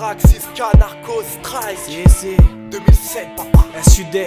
Barack, 6K, Narcos, Strike. C'est 2007, papa. SUD,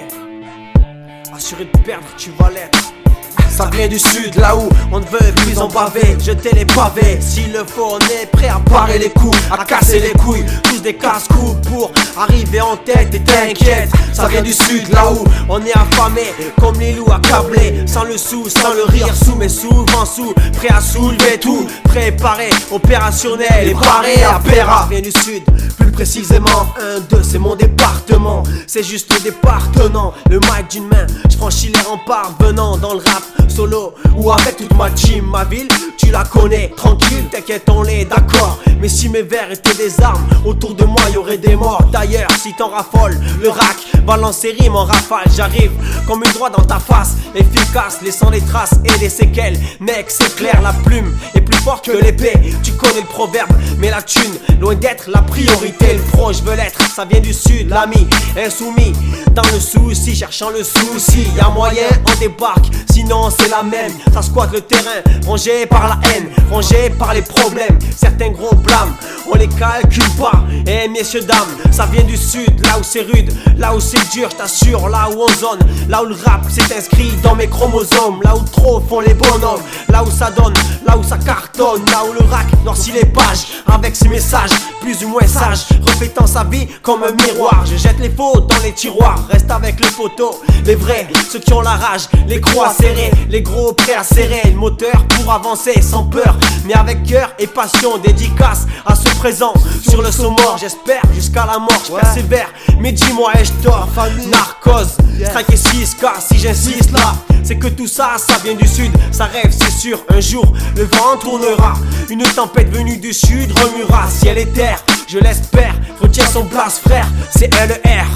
assuré de perdre, tu vas l'être. Ça vient du sud, là où on ne veut plus en baver. Jeter les pavés, s'il le faut on est prêt à parer les coups, à casser les couilles. Tous des casse-coups pour arriver en tête. Et t'inquiète, ça vient du sud, là où on est affamé comme les loups accablés. Sans le sou, sans le rire, sous mais souvent sous. Prêt à soulever tout, préparé, opérationnel et paré à Péra. Ça vient du sud, plus précisément 1-2, c'est mon département. C'est juste le département, le mic d'une main. Je franchis les remparts venant dans le rap solo ou avec toute ma team. Ma ville, tu la connais, tranquille, t'inquiète on est d'accord. Mais si mes vers étaient des armes, autour de moi y'aurait des morts. D'ailleurs, si t'en raffoles, le rack balance ses rimes en rafale. J'arrive comme une droite dans ta face, efficace, laissant des traces et des séquelles. Mec, c'est clair, la plume est plus forte que l'épée. Tu connais le proverbe, mais la thune, loin d'être la priorité. Le pro, je veux l'être, ça vient du sud, l'ami insoumis. Dans le souci, cherchant le souci, y'a moyen, on débarque, sinon c'est la même. Ça squatte le terrain, rongé par la haine, rongé par les problèmes. Certains gros blâmes, on les calcule pas. Eh messieurs dames, ça vient du sud, là où c'est rude, là où c'est dur, je t'assure, là où on zone, là où le rap s'est inscrit dans mes chromosomes, là où trop font les bonhommes, là où ça donne, là où ça cartonne, là où le rack noircit les pages avec ses messages plus ou moins sages, reflétant sa vie comme un miroir. Je jette les faux dans les tiroirs, reste avec les photos, les vrais, ceux qui ont la rage, les croix serrées, les gros prêts à serrer le moteur pour avancer sans peur, mais avec cœur et passion. Dédicace à ce présent sur le saut mort, j'espère jusqu'à la mort, je persévère. Mais dis-moi, ai-je tort? Narcos, Strike et 6K, si j'insiste là, c'est que tout ça, ça vient du sud. Ça rêve, c'est sûr, un jour le vent tournera. Une tempête venue du sud remuera ciel et terre, je l'espère. Retiens son place frère, c'est LER.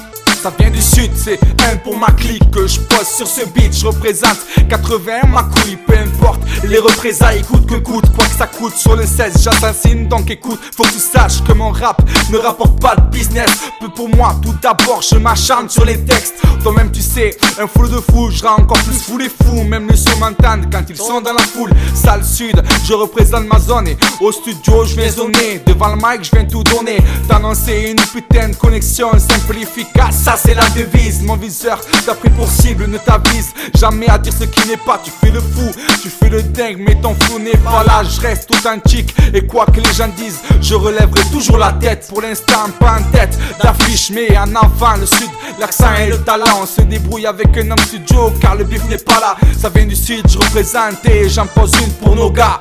Ça vient du sud, c'est un pour ma clique que je pose sur ce beat. Je représente 80 ma couille, peu importe les représailles, coûte que coûte, quoi que ça coûte. Sur le 16 j'assassine, donc écoute, faut que tu saches que mon rap ne rapporte pas de business. Peu pour moi, tout d'abord je m'acharne sur les textes. Toi-même tu sais, un full de fou, je rends encore plus fou les fous. Même les sourds m'entendent quand ils sont dans la foule. Sale sud, je représente ma zone et au studio je viens zoner. Devant le mic je viens tout donner, t'annoncer une putain de connexion simple et efficace. Ça c'est la devise, mon viseur t'a pris pour cible, ne t'avise jamais à dire ce qui n'est pas. Tu fais le fou, tu fais le dingue, mais ton flou n'est pas là. Je reste authentique et quoi que les gens disent, je relèverai toujours la tête. Pour l'instant pas en tête d'affiche, mais en avant le sud, l'accent et le talent. On se débrouille avec un homme studio car le bif n'est pas là. Ça vient du sud, je représente et j'en pose une pour nos gars.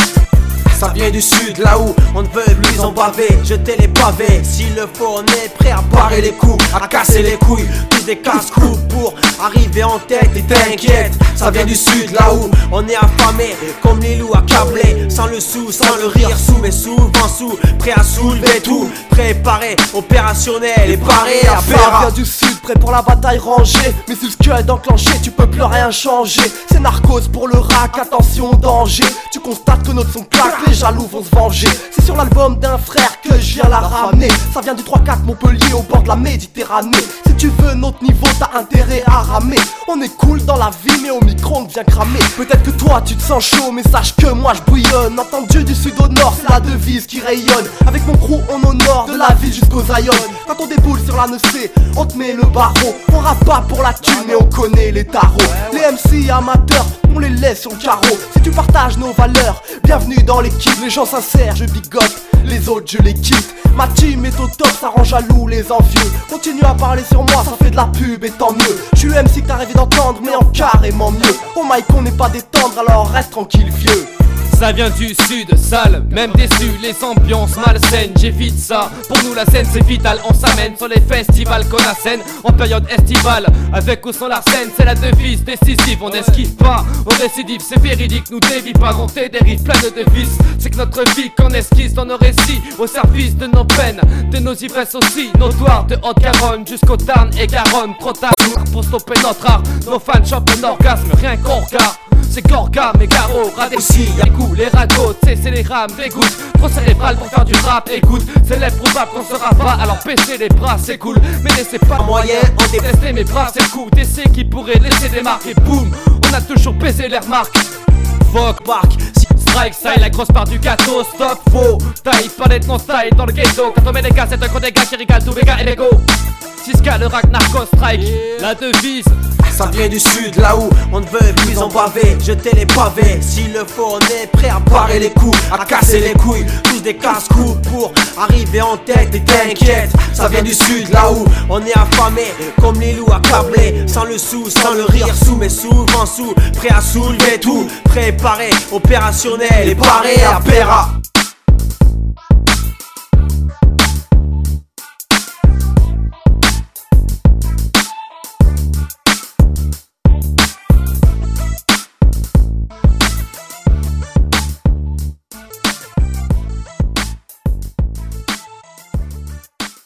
Ça vient du sud, là où on ne veut plus en baver. Jeter les pavés, s'il le faut on est prêt à parer les coups, à casser les couilles. Tous des casse-coups pour arriver en tête. Et t'inquiète, ça vient du sud, là où on est affamé comme les loups accablés. Sans le sou, sans le rire, sous mais souvent sous. Prêt à soulever tout, préparé, opérationnel et paré à Péra. Ça vient du sud, prêt pour la bataille rangée. Mais si le cœur est enclenché, tu peux plus rien changer. C'est Narcos pour le rack, attention au danger. Tu constates que notre son claque, les jaloux vont se venger. C'est sur l'album d'un frère que je viens la ramener. Ça vient du 3-4 Montpellier au bord de la Méditerranée. Si tu veux notre niveau, t'as intérêt à ramer. On est cool dans la vie, mais au micro on vient cramer. Peut-être que toi tu te sens chaud, mais sache que moi je bouillonne. Entendu du sud au nord, c'est la devise qui rayonne. Avec mon crew on honore de la ville jusqu'aux Zion. Quand on déboule sur la Nocé, on te met le barreau. On rappe pas pour la thune, mais on connaît les tarots. Les MC amateurs, on les laisse sur le carreau. Si tu partages nos valeurs, bienvenue dans l'équipe. Les gens sincères, je bigote, les autres je les quitte. Ma team est au top, ça rend jaloux les envieux. Continue à parler sur moi, ça fait de la pub et tant mieux. Je suis MC que t'as rêvé d'entendre, mais en carrément mieux. Au mic on n'est pas détendre, alors reste tranquille vieux. Ça vient du sud, sale, même déçu, les ambiances malsaines, j'évite ça. Pour nous la scène c'est vital, on s'amène sur les festivals qu'on assène en période estivale. Avec ou sans l'arsène, c'est la devise décisive, on n'esquive pas, on récidive, c'est véridique, nous dévie pas, on fait des rives pleines de vices. C'est que notre vie qu'on esquisse dans nos récits, au service de nos peines, de nos ivresses aussi, notoires de Haute-Garonne jusqu'au Tarn et Garonne. Trop tard pour stopper notre art, nos fans chopent un orgasme, rien qu'on regarde. C'est Gorga, mes carreaux, radécis, y'a les coups, les ragots, c'est les rames, des gouttes. Trop cérébral pour faire du rap, écoute. C'est l'improbable qu'on sera pas, alors pêchez les bras, c'est cool. Mais laissez pas moyen, on détester mes bras, c'est cool. D'essais qui pourraient laisser des marques et boum, on a toujours baisé les remarques. Fuck Park, strike, ça est la grosse part du gâteau. Stop, faux, taille, pas d'être non style dans le ghetto. Quand on met des gars, c'est un gros des gars qui régale tous les gars et les go. 6K, le rack, narco strike, la devise. Ça vient du sud, là où on ne veut plus en baver. Jeter les pavés, s'il le faut on est prêt à parer les coups, à casser les couilles. Tous des casse-coups pour arriver en tête. Et t'inquiète, ça vient du sud, là où on est affamé comme les loups accablés. Sans le sou, sans le rire sous, mais souvent sous. Prêt à soulever tout, préparé, opérationnel et paré à Péra.